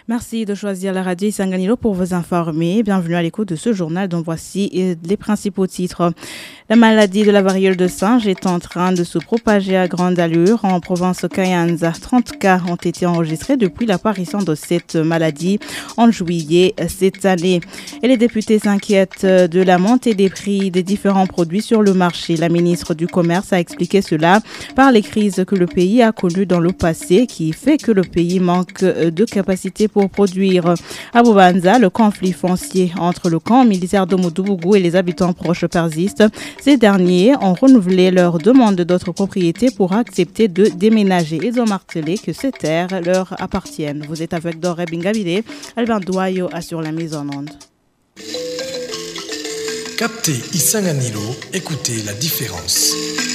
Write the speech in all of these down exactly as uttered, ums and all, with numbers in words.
Merci de choisir la radio Isanganiro pour vous informer. Bienvenue à l'écoute de ce journal dont voici les principaux titres. La maladie de la variole de singe est en train de se propager à grande allure. En province Kayanza, trente cas ont été enregistrés depuis l'apparition de cette maladie en juillet cette année. Et les députés s'inquiètent de la montée des prix des différents produits sur le marché. La ministre du Commerce a expliqué cela par les crises que le pays a connues dans le passé qui fait que le pays manque de capacité pour produire. À Bubanza, le conflit foncier entre le camp militaire de Mudubugu et les habitants proches persiste. Ces derniers ont renouvelé leur demande d'autres propriétés pour accepter de déménager. Ils ont martelé que ces terres leur appartiennent. Vous êtes avec Doré Bingabide. Albert Douayo assure la mise en onde. Captez Isanganiro, écoutez la différence.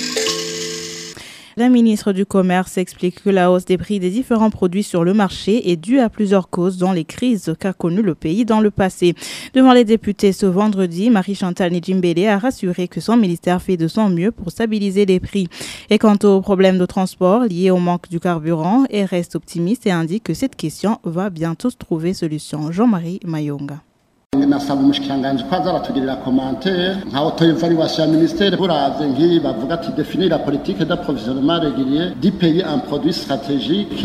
La ministre du Commerce explique que la hausse des prix des différents produits sur le marché est due à plusieurs causes, dont les crises qu'a connues le pays dans le passé. Devant les députés ce vendredi, Marie-Chantal Nidjimbele a rassuré que son ministère fait de son mieux pour stabiliser les prix. Et quant aux problèmes de transport liés au manque du carburant, elle reste optimiste et indique que cette question va bientôt trouver solution. Jean-Marie Mayonga. nasaba umushikiranganji ko azaratugirira commentaire nka auto-evaluation ya ministère buravye ngiyi bavuga ati définir la politique d'approvisionnement régulier du pays en produits stratégiques.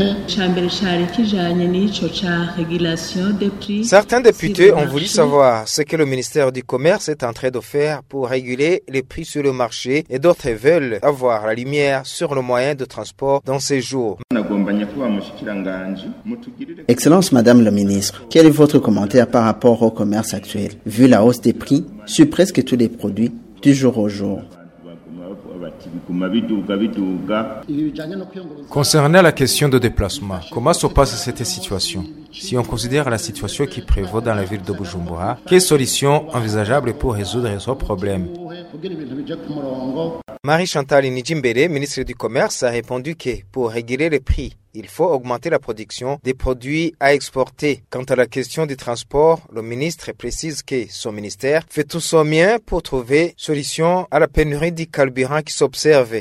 Certains députés ont voulu savoir ce que le ministère du Commerce est en train de faire pour réguler les prix sur le marché et d'autres veulent avoir la lumière sur le moyen de transport dans ces jours. Excellence Madame le ministre, quel est votre commentaire par rapport au commerce actuel, vu la hausse des prix sur presque tous les produits du jour au jour? Concernant la question de déplacement, comment se passe cette situation? Si on considère la situation qui prévaut dans la ville de Bujumbura, quelles solutions envisageables pour résoudre ce problème? Marie-Chantal Nidjimbele, ministre du Commerce, a répondu que pour réguler les prix, il faut augmenter la production des produits à exporter. Quant à la question du transport, le ministre précise que son ministère fait tout son mieux pour trouver solution à la pénurie du carburant qui s'observe.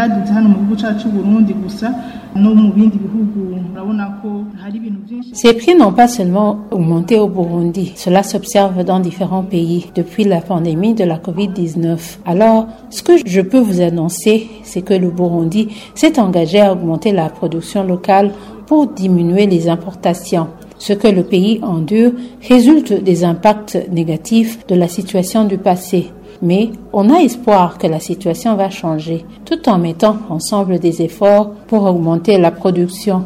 Ces prix n'ont pas seulement augmenté au Burundi, cela s'observe dans différents pays depuis la pandémie de la covid dix-neuf. Alors, ce que je peux vous annoncer, c'est que le Burundi s'est engagé à augmenter la production locale pour diminuer les importations. Ce que le pays endure résulte des impacts négatifs de la situation du passé. Mais on a espoir que la situation va changer, tout en mettant ensemble des efforts pour augmenter la production.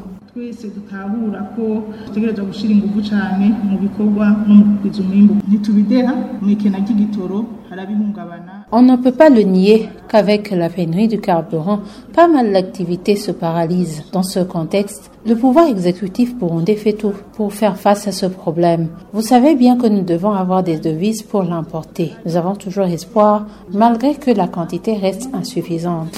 On ne peut pas le nier qu'avec la pénurie du carburant, pas mal d'activités se paralysent. Dans ce contexte, le pouvoir exécutif burundais fait tout pour faire face à ce problème. Vous savez bien que nous devons avoir des devises pour l'importer. Nous avons toujours espoir, malgré que la quantité reste insuffisante.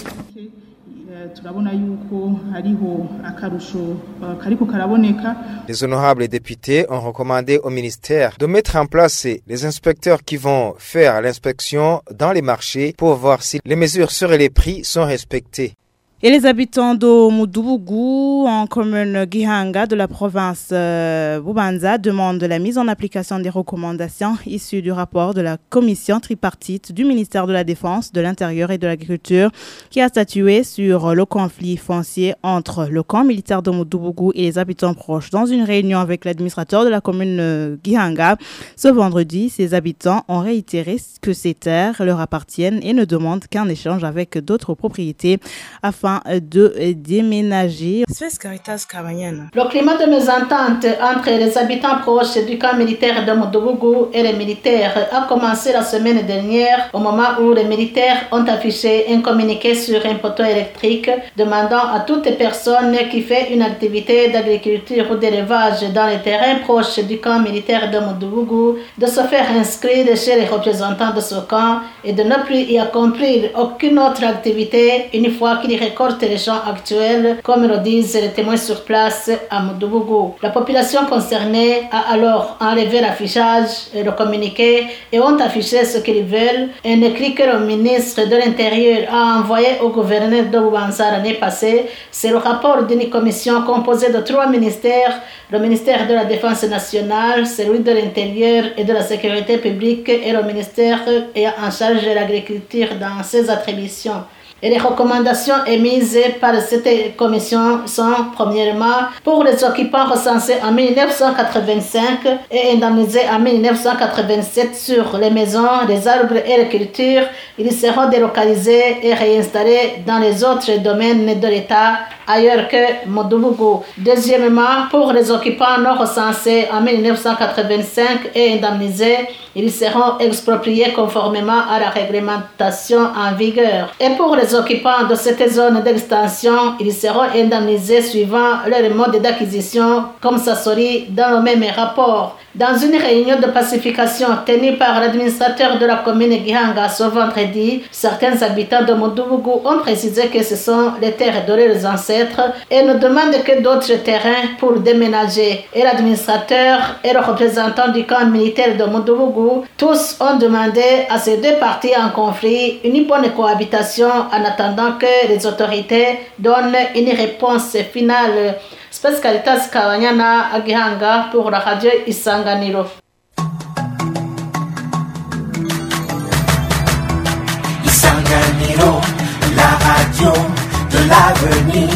Les honorables députés ont recommandé au ministère de mettre en place les inspecteurs qui vont faire l'inspection dans les marchés pour voir si les mesures sur les prix sont respectées. Et les habitants de Mudubugu, en commune Gihanga de la province euh, Bubanza, demandent la mise en application des recommandations issues du rapport de la commission tripartite du ministère de la Défense, de l'Intérieur et de l'Agriculture qui a statué sur le conflit foncier entre le camp militaire de Mudubugu et les habitants proches. Dans une réunion avec l'administrateur de la commune euh, Gihanga, ce vendredi, ces habitants ont réitéré que ces terres leur appartiennent et ne demandent qu'un échange avec d'autres propriétés afin de déménager. Le climat de mésentente entre les habitants proches du camp militaire de Mudubugu et les militaires a commencé la semaine dernière au moment où les militaires ont affiché un communiqué sur un poteau électrique demandant à toute personne qui fait une activité d'agriculture ou d'élevage dans les terrains proches du camp militaire de Mudubugu de se faire inscrire chez les représentants de ce camp et de ne plus y accomplir aucune autre activité une fois qu'il est récolte les champs actuels, comme le disent les témoins sur place à Mudubugu. La population concernée a alors enlevé l'affichage et le communiqué et ont affiché ce qu'ils veulent. Un écrit que le ministre de l'Intérieur a envoyé au gouverneur de Bubanza l'année passée, c'est le rapport d'une commission composée de trois ministères, le ministère de la Défense nationale, celui de l'Intérieur et de la Sécurité publique et le ministère ayant en charge de l'agriculture dans ses attributions. Et les recommandations émises par cette commission sont, premièrement, pour les occupants recensés en mille neuf cent quatre-vingt-cinq et indemnisés en mille neuf cent quatre-vingt-sept sur les maisons, les arbres et les cultures, ils seront délocalisés et réinstallés dans les autres domaines de l'État ailleurs que Mudubugu. Deuxièmement, pour les occupants non recensés en mille neuf cent quatre-vingt-cinq et indemnisés, ils seront expropriés conformément à la réglementation en vigueur. Et pour les occupants de cette zone d'extension, ils seront indemnisés suivant leur mode d'acquisition, comme ça s'olit dans le même rapport. Dans une réunion de pacification tenue par l'administrateur de la commune Gihanga ce vendredi, certains habitants de Mudubugu ont précisé que ce sont les terres de leurs ancêtres et ne demandent que d'autres terrains pour déménager. Et l'administrateur et le représentant du camp militaire de Mudubugu, tous ont demandé à ces deux parties en conflit une bonne cohabitation en attendant que les autorités donnent une réponse finale. Space Caritas Kawanyana à Gihanga pour la radio Isanganiro. Isanganiro, la radio de l'avenir.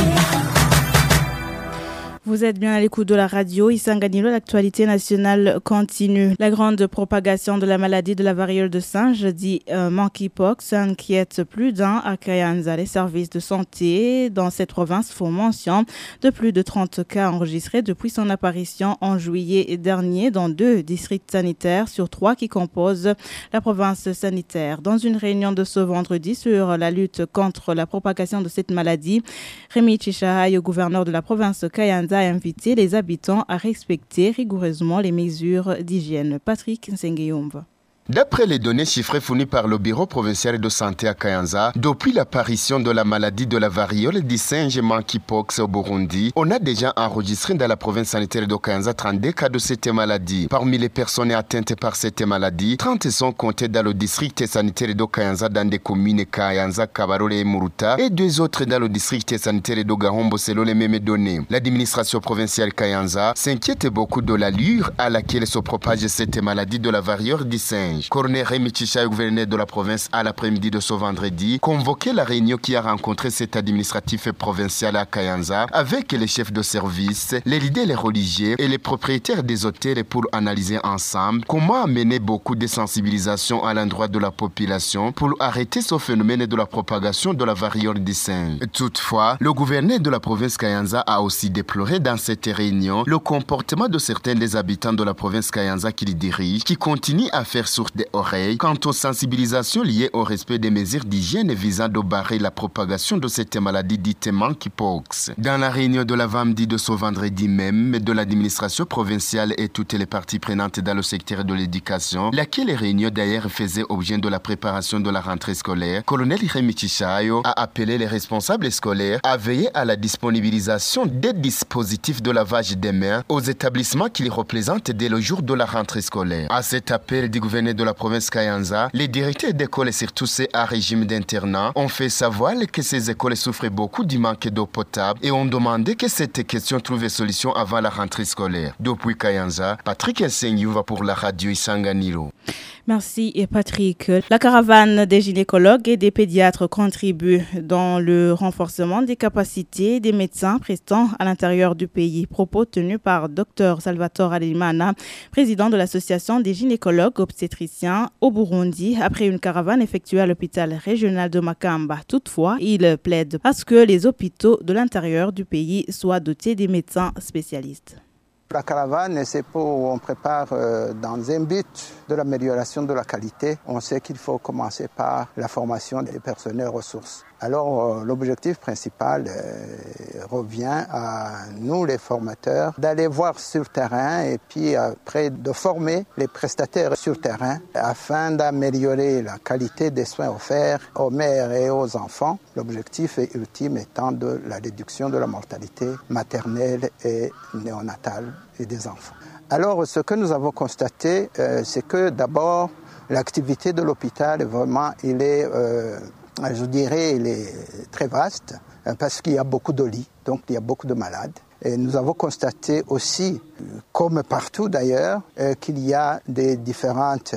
Vous êtes bien à l'écoute de la radio Isanganiro, l'actualité nationale continue. La grande propagation de la maladie de la variole de singe, dit euh, monkeypox, inquiète plus d'un à Kayanza. Les services de santé dans cette province font mention de plus de trente cas enregistrés depuis son apparition en juillet dernier dans deux districts sanitaires sur trois qui composent la province sanitaire. Dans une réunion de ce vendredi sur la lutte contre la propagation de cette maladie, Rémi Chichahaï, le gouverneur de la province Kayanza, a invité les habitants à respecter rigoureusement les mesures d'hygiène. Patrick Nsengeyumva. D'après les données chiffrées fournies par le Bureau provincial de santé à Kayanza, depuis l'apparition de la maladie de la variole du singe monkeypox au Burundi, on a déjà enregistré dans la province sanitaire de Kayanza trente-deux cas de cette maladie. Parmi les personnes atteintes par cette maladie, trente sont comptées dans le district sanitaire de Kayanza dans des communes Kayanza, Kabarole et Muruta, et deux autres dans le district sanitaire de Gahombo selon les mêmes données. L'administration provinciale Kayanza s'inquiète beaucoup de l'allure à laquelle se propage cette maladie de la variole du singe. Colonel Rémi Chichahaï, gouverneur de la province, à l'après-midi de ce vendredi, convoqué la réunion qui a rencontré cet administratif provincial à Kayanza avec les chefs de service, les leaders, les religieux et les propriétaires des hôtels pour analyser ensemble comment amener beaucoup de sensibilisation à l'endroit de la population pour arrêter ce phénomène de la propagation de la variole du singe. Toutefois, le gouverneur de la province Kayanza a aussi déploré dans cette réunion le comportement de certains des habitants de la province Kayanza qu'il dirige, qui continuent à faire sourd des oreilles quant aux sensibilisations liées au respect des mesures d'hygiène visant à barrer la propagation de cette maladie dite monkeypox. Dans la réunion de l'avant-midi de ce vendredi même de l'administration provinciale et toutes les parties prenantes dans le secteur de l'éducation, laquelle réunion d'ailleurs faisait objet de la préparation de la rentrée scolaire, colonel Rémi Chichahaï a appelé les responsables scolaires à veiller à la disponibilisation des dispositifs de lavage des mains aux établissements qu'ils représentent dès le jour de la rentrée scolaire. À cet appel du gouvernement de la province Kayanza, les directeurs d'écoles et surtout ceux à régime d'internat ont fait savoir que ces écoles souffrent beaucoup du manque d'eau potable et ont demandé que cette question trouve solution avant la rentrée scolaire. Depuis Kayanza, Patrick Nsengiyumva pour la radio Isanganiro. Merci et Patrick. La caravane des gynécologues et des pédiatres contribue dans le renforcement des capacités des médecins prestants à l'intérieur du pays. Propos tenus par Dr Salvatore Alimana, président de l'association des gynécologues obstétriciens au Burundi, après une caravane effectuée à l'hôpital régional de Makamba. Toutefois, il plaide à ce que les hôpitaux de l'intérieur du pays soient dotés des médecins spécialistes. La caravane, c'est pour, on prépare euh, dans un but de l'amélioration de la qualité. On sait qu'il faut commencer par la formation des personnels ressources. Alors l'objectif principal euh, revient à nous les formateurs d'aller voir sur terrain et puis après de former les prestataires sur terrain afin d'améliorer la qualité des soins offerts aux mères et aux enfants. L'objectif ultime étant de la réduction de la mortalité maternelle et néonatale et des enfants. Alors ce que nous avons constaté, euh, c'est que d'abord l'activité de l'hôpital vraiment il est euh, je dirais, il est très vaste parce qu'il y a beaucoup de lits, donc il y a beaucoup de malades. Et nous avons constaté aussi, comme partout d'ailleurs, qu'il y a des différentes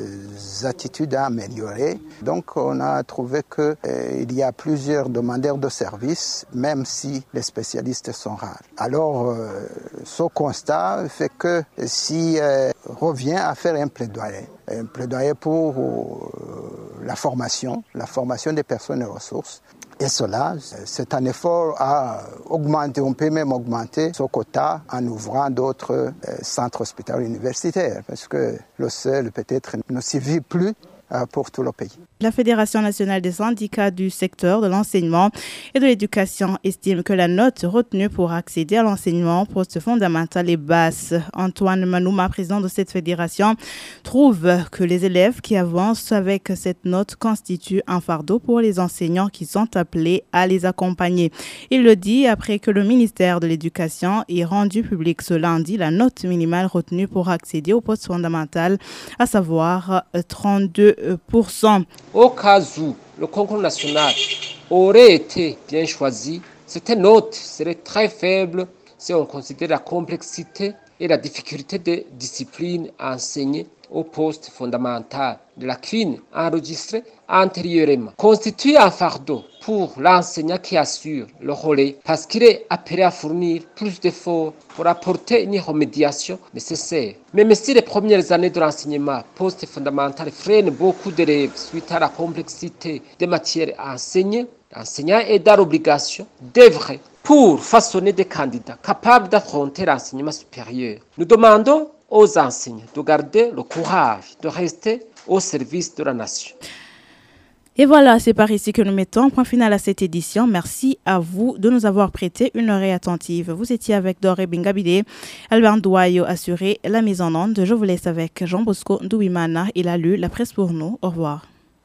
attitudes à améliorer. Donc on a trouvé qu'il y a plusieurs demandeurs de services, même si les spécialistes sont rares. Alors ce constat fait que si revient à faire un plaidoyer, un plaidoyer pour la formation, la formation des personnes et ressources. Et cela, c'est un effort à augmenter, on peut même augmenter ce quota en ouvrant d'autres centres hospitaliers universitaires, parce que le seul peut-être ne suffit plus pour tout le pays. La Fédération nationale des syndicats du secteur de l'enseignement et de l'éducation estime que la note retenue pour accéder à l'enseignement post-fondamental est basse. Antoine Manouma, président de cette fédération, trouve que les élèves qui avancent avec cette note constituent un fardeau pour les enseignants qui sont appelés à les accompagner. Il le dit après que le ministère de l'Éducation ait rendu public ce lundi la note minimale retenue pour accéder au post-fondamental, à savoir trente-deux pour cent. Au cas où le concours national aurait été bien choisi, cette note serait très faible si on considère la complexité et la difficulté des disciplines à enseigner au poste fondamental de la C U N enregistrée antérieurement. Constitue un fardeau pour l'enseignant qui assure le relais parce qu'il est appelé à fournir plus d'efforts pour apporter une remédiation nécessaire. Même si les premières années de l'enseignement post-fondamental freinent beaucoup d'élèves suite à la complexité des matières à enseigner, l'enseignant est dans l'obligation d'œuvrer pour façonner des candidats capables d'affronter l'enseignement supérieur. Nous demandons aux enseignants de garder le courage de rester au service de la nation. Et voilà, c'est par ici que nous mettons point final à cette édition. Merci à vous de nous avoir prêté une oreille attentive. Vous étiez avec Doré Bingabide, Albert Ndouayo assuré la mise en onde. Je vous laisse avec Jean Bosco Ndouimana. Il a lu la presse pour nous. Au revoir.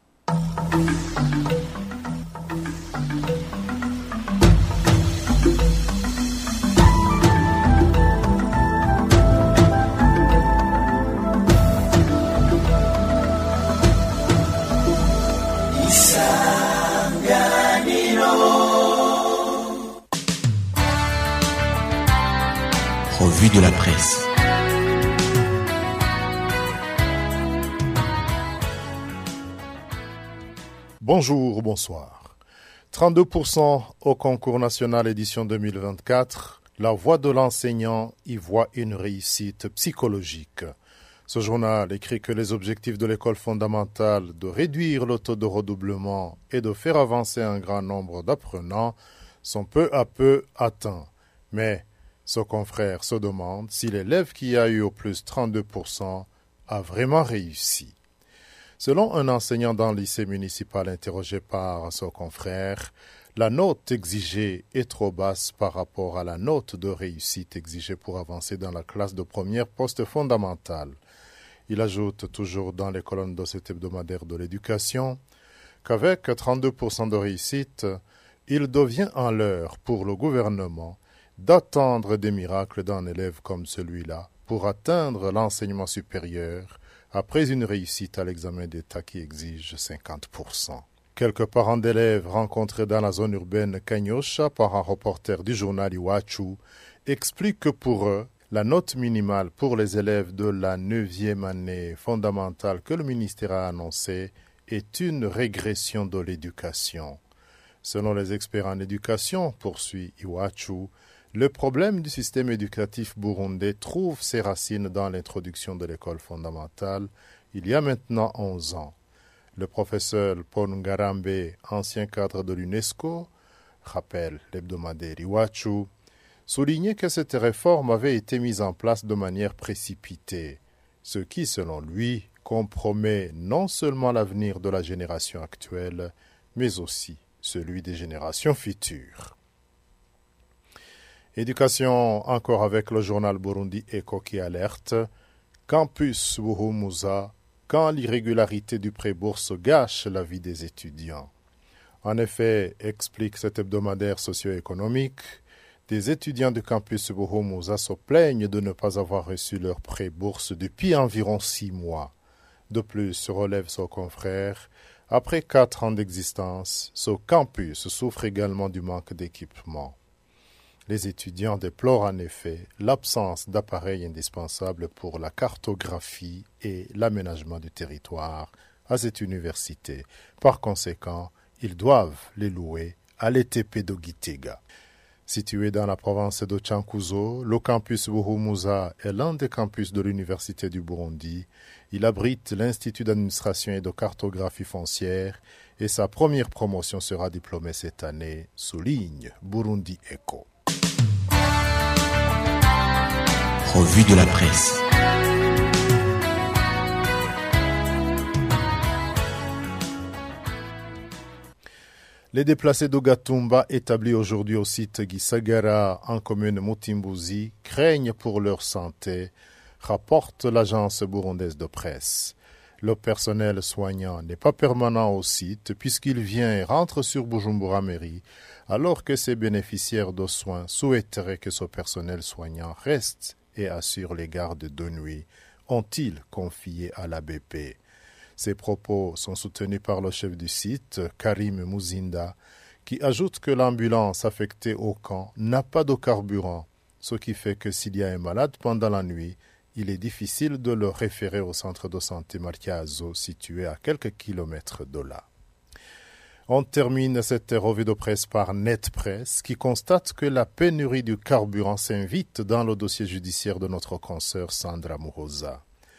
Revue de la presse. Bonjour, bonsoir. trente-deux pour cent au concours national édition deux mille vingt-quatre. La voix de l'enseignant y voit une réussite psychologique. Ce journal écrit que les objectifs de l'école fondamentale de réduire le taux de redoublement et de faire avancer un grand nombre d'apprenants sont peu à peu atteints. Mais ce confrère se demande si l'élève qui a eu au plus trente-deux pour cent a vraiment réussi. Selon un enseignant dans le lycée municipal interrogé par son confrère, la note exigée est trop basse par rapport à la note de réussite exigée pour avancer dans la classe de première poste fondamentale. Il ajoute toujours dans les colonnes de cet hebdomadaire de l'éducation qu'avec trente-deux pour cent de réussite, il devient en l'heure pour le gouvernement d'attendre des miracles d'un élève comme celui-là pour atteindre l'enseignement supérieur après une réussite à l'examen d'État qui exige cinquante pour cent. Quelques parents d'élèves rencontrés dans la zone urbaine Kanyosha par un reporter du journal Iwachu expliquent que pour eux, la note minimale pour les élèves de la neuvième année fondamentale que le ministère a annoncée est une régression de l'éducation. Selon les experts en éducation, poursuit Iwachu, le problème du système éducatif burundais trouve ses racines dans l'introduction de l'école fondamentale il y a maintenant onze ans. Le professeur Paul Ngarambe, ancien cadre de l'UNESCO, rappelle l'hebdomadaire Iwachu, soulignait que cette réforme avait été mise en place de manière précipitée, ce qui, selon lui, compromet non seulement l'avenir de la génération actuelle, mais aussi celui des générations futures. Éducation encore avec le journal Burundi Echo qui alerte « Campus Buhumuza, quand l'irrégularité du pré-bourse gâche la vie des étudiants ». En effet, explique cet hebdomadaire socio-économique, des étudiants du campus Buhumuza se plaignent de ne pas avoir reçu leur pré-bourse depuis environ six mois. De plus, relève son confrère, après quatre ans d'existence, ce campus souffre également du manque d'équipement. Les étudiants déplorent en effet l'absence d'appareils indispensables pour la cartographie et l'aménagement du territoire à cette université. Par conséquent, ils doivent les louer à l'E T P de Gitega. Situé dans la province de Chankuzo, le campus Buhumuza est l'un des campus de l'Université du Burundi. Il abrite l'Institut d'administration et de cartographie foncière et sa première promotion sera diplômée cette année, souligne Burundi Echo. Revue de la presse. Les déplacés d'Ogatumba établis aujourd'hui au site Gisagara en commune Mutimbuzi craignent pour leur santé, rapporte l'agence burundaise de presse. Le personnel soignant n'est pas permanent au site puisqu'il vient et rentre sur Bujumbura Mairie, alors que ses bénéficiaires de soins souhaiteraient que ce personnel soignant reste et assure les gardes de nuit, ont-ils confié à l'A B P. Ces propos sont soutenus par le chef du site, Karim Muzinda, qui ajoute que l'ambulance affectée au camp n'a pas de carburant, ce qui fait que s'il y a un malade pendant la nuit, il est difficile de le référer au centre de santé Martiazo situé à quelques kilomètres de là. On termine cette revue de presse par Netpresse qui constate que la pénurie du carburant s'invite dans le dossier judiciaire de notre consoeur Sandra Muhoza.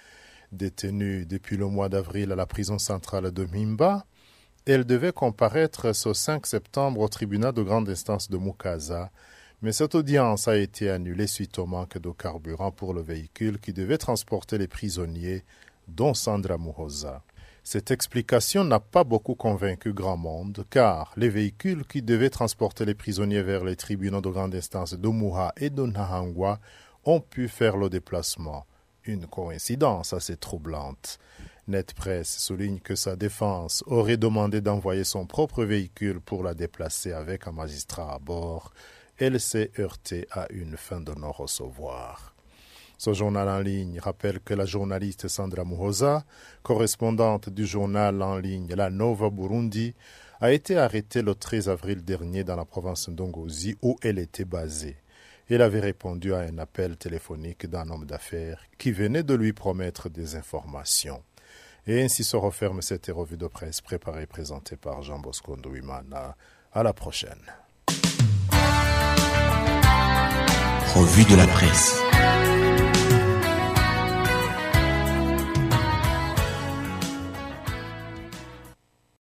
Détenue depuis le mois d'avril à la prison centrale de Mimba, elle devait comparaître ce cinq septembre au tribunal de grande instance de Mukaza, mais cette audience a été annulée suite au manque de carburant pour le véhicule qui devait transporter les prisonniers, dont Sandra Muhoza. Cette explication n'a pas beaucoup convaincu grand monde, car les véhicules qui devaient transporter les prisonniers vers les tribunaux de grande instance de Muha et de Nahangwa ont pu faire le déplacement. Une coïncidence assez troublante. Netpresse souligne que sa défense aurait demandé d'envoyer son propre véhicule pour la déplacer avec un magistrat à bord. Elle s'est heurtée à une fin de non-recevoir. Ce journal en ligne rappelle que la journaliste Sandra Muhoza, correspondante du journal en ligne La Nova Burundi, a été arrêtée le treize avril dernier dans la province d'Ongozi où elle était basée. Elle avait répondu à un appel téléphonique d'un homme d'affaires qui venait de lui promettre des informations. Et ainsi se referme cette revue de presse préparée et présentée par Jean Bosco Ndouimana. À la prochaine. Revue de la presse.